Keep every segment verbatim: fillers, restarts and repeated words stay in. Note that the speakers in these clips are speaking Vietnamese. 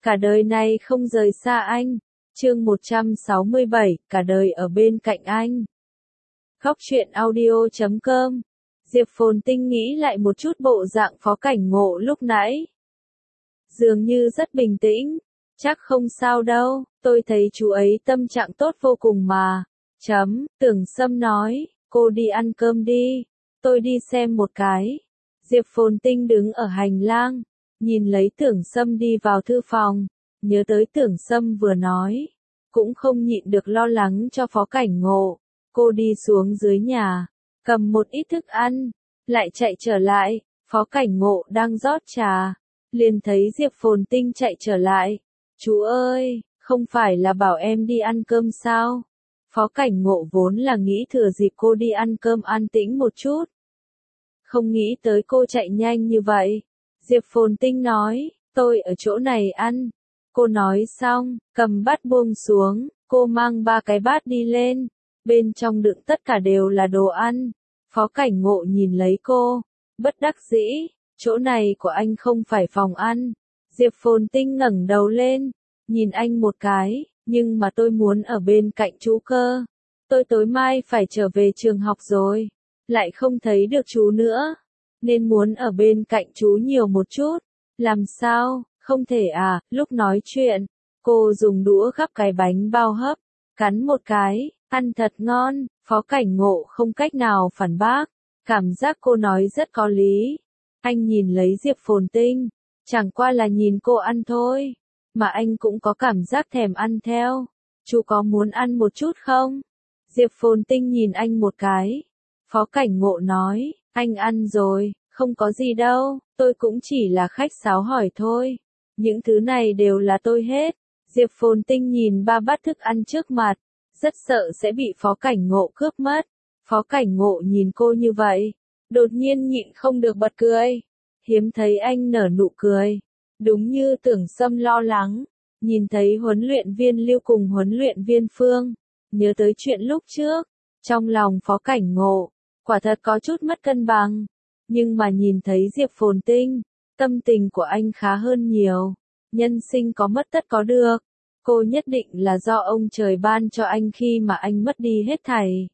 cả đời này không rời xa anh. Chương một trăm sáu mươi bảy, cả đời ở bên cạnh anh. Khóc chuyện audio chấm com. Diệp Phồn Tinh nghĩ lại một chút bộ dạng Phó Cảnh Ngộ lúc nãy. Dường như rất bình tĩnh. Chắc không sao đâu, tôi thấy chú ấy tâm trạng tốt vô cùng mà. Chấm, Tưởng Sâm nói, cô đi ăn cơm đi, tôi đi xem một cái. Diệp Phồn Tinh đứng ở hành lang, nhìn lấy Tưởng Sâm đi vào thư phòng, nhớ tới Tưởng Sâm vừa nói, cũng không nhịn được lo lắng cho Phó Cảnh Ngộ. Cô đi xuống dưới nhà, cầm một ít thức ăn, lại chạy trở lại, Phó Cảnh Ngộ đang rót trà, liền thấy Diệp Phồn Tinh chạy trở lại. Chú ơi, không phải là bảo em đi ăn cơm sao? Phó Cảnh Ngộ vốn là nghĩ thừa dịp cô đi ăn cơm an tĩnh một chút. Không nghĩ tới cô chạy nhanh như vậy. Diệp Phồn Tinh nói, tôi ở chỗ này ăn. Cô nói xong, cầm bát buông xuống, cô mang ba cái bát đi lên. Bên trong đựng tất cả đều là đồ ăn. Phó Cảnh Ngộ nhìn lấy cô, bất đắc dĩ, chỗ này của anh không phải phòng ăn. Diệp Phồn Tinh ngẩng đầu lên, nhìn anh một cái, nhưng mà tôi muốn ở bên cạnh chú cơ. Tôi tối mai phải trở về trường học rồi, lại không thấy được chú nữa, nên muốn ở bên cạnh chú nhiều một chút. Làm sao, không thể à? Lúc nói chuyện, cô dùng đũa gắp cái bánh bao hấp, cắn một cái, ăn thật ngon. Phó Cảnh Ngộ không cách nào phản bác, cảm giác cô nói rất có lý. Anh nhìn lấy Diệp Phồn Tinh, chẳng qua là nhìn cô ăn thôi, mà anh cũng có cảm giác thèm ăn theo. Chú có muốn ăn một chút không? Diệp Phồn Tinh nhìn anh một cái. Phó Cảnh Ngộ nói, anh ăn rồi, không có gì đâu, tôi cũng chỉ là khách sáo hỏi thôi. Những thứ này đều là tôi hết. Diệp Phồn Tinh nhìn ba bát thức ăn trước mặt, rất sợ sẽ bị Phó Cảnh Ngộ cướp mất. Phó Cảnh Ngộ nhìn cô như vậy, đột nhiên nhịn không được bật cười. Hiếm thấy anh nở nụ cười. Đúng như Tưởng Sâm lo lắng, nhìn thấy huấn luyện viên Lưu cùng huấn luyện viên Phương, nhớ tới chuyện lúc trước, trong lòng Phó Cảnh Ngộ, quả thật có chút mất cân bằng. Nhưng mà nhìn thấy Diệp Phồn Tinh, tâm tình của anh khá hơn nhiều. Nhân sinh có mất tất có được. Cô nhất định là do ông trời ban cho anh khi mà anh mất đi hết thảy.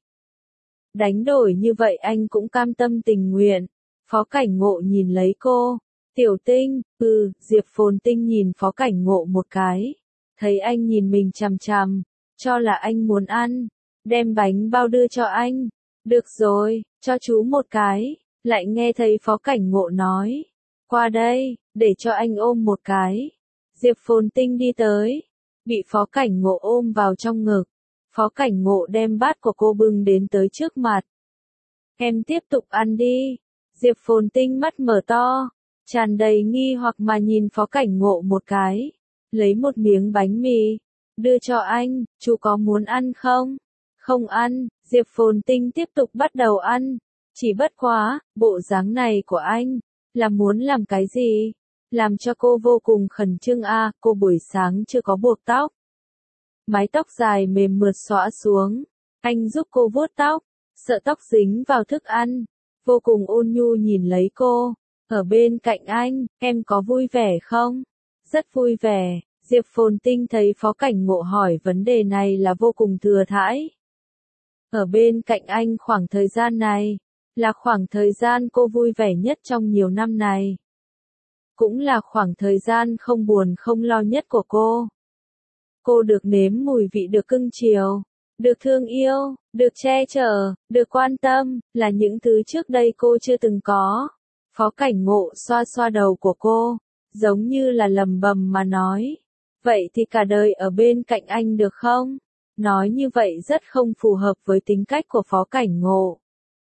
Đánh đổi như vậy anh cũng cam tâm tình nguyện. Phó Cảnh Ngộ nhìn lấy cô. Tiểu Tinh, ừ, Diệp Phồn Tinh nhìn Phó Cảnh Ngộ một cái. Thấy anh nhìn mình chằm chằm, cho là anh muốn ăn. Đem bánh bao đưa cho anh. Được rồi, cho chú một cái. Lại nghe thấy Phó Cảnh Ngộ nói, qua đây, để cho anh ôm một cái. Diệp Phồn Tinh đi tới, bị Phó Cảnh Ngộ ôm vào trong ngực. Phó Cảnh Ngộ đem bát của cô bưng đến tới trước mặt. Em tiếp tục ăn đi. Diệp Phồn Tinh mắt mở to, tràn đầy nghi hoặc mà nhìn Phó Cảnh Ngộ một cái. Lấy một miếng bánh mì, đưa cho anh, chú có muốn ăn không? Không ăn. Diệp Phồn Tinh tiếp tục bắt đầu ăn. Chỉ bất quá, bộ dáng này của anh, là muốn làm cái gì? Làm cho cô vô cùng khẩn trương a. À, cô buổi sáng chưa có buộc tóc. Mái tóc dài mềm mượt xõa xuống. Anh giúp cô vuốt tóc, sợ tóc dính vào thức ăn. Vô cùng ôn nhu nhìn lấy cô. Ở bên cạnh anh, em có vui vẻ không? Rất vui vẻ. Diệp Phồn Tinh thấy Phó Cảnh Ngộ hỏi vấn đề này là vô cùng thừa thãi. Ở bên cạnh anh khoảng thời gian này, là khoảng thời gian cô vui vẻ nhất trong nhiều năm này. Cũng là khoảng thời gian không buồn không lo nhất của cô. Cô được nếm mùi vị được cưng chiều, được thương yêu, được che chở, được quan tâm, là những thứ trước đây cô chưa từng có. Phó Cảnh Ngộ xoa xoa đầu của cô, giống như là lầm bầm mà nói. Vậy thì cả đời ở bên cạnh anh được không? Nói như vậy rất không phù hợp với tính cách của Phó Cảnh Ngộ.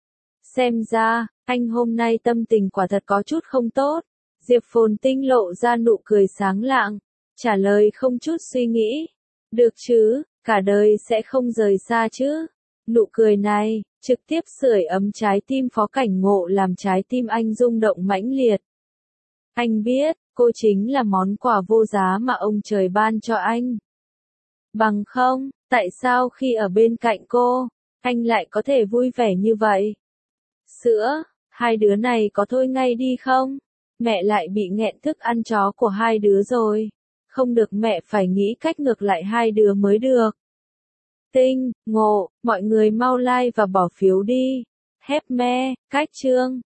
Xem ra, anh hôm nay tâm tình quả thật có chút không tốt. Diệp Phồn Tinh lộ ra nụ cười sáng lạng, trả lời không chút suy nghĩ. Được chứ, cả đời sẽ không rời xa chứ. Nụ cười này, trực tiếp sưởi ấm trái tim Phó Cảnh Ngộ làm trái tim anh rung động mãnh liệt. Anh biết, cô chính là món quà vô giá mà ông trời ban cho anh. Bằng không, tại sao khi ở bên cạnh cô, anh lại có thể vui vẻ như vậy? Sữa, hai đứa này có thôi ngay đi không? Mẹ lại bị nghẹn thức ăn chó của hai đứa rồi. Không được mẹ phải nghĩ cách ngược lại hai đứa mới được. Tinh, ngộ, mọi người mau like và bỏ phiếu đi. Hép me, cách chương.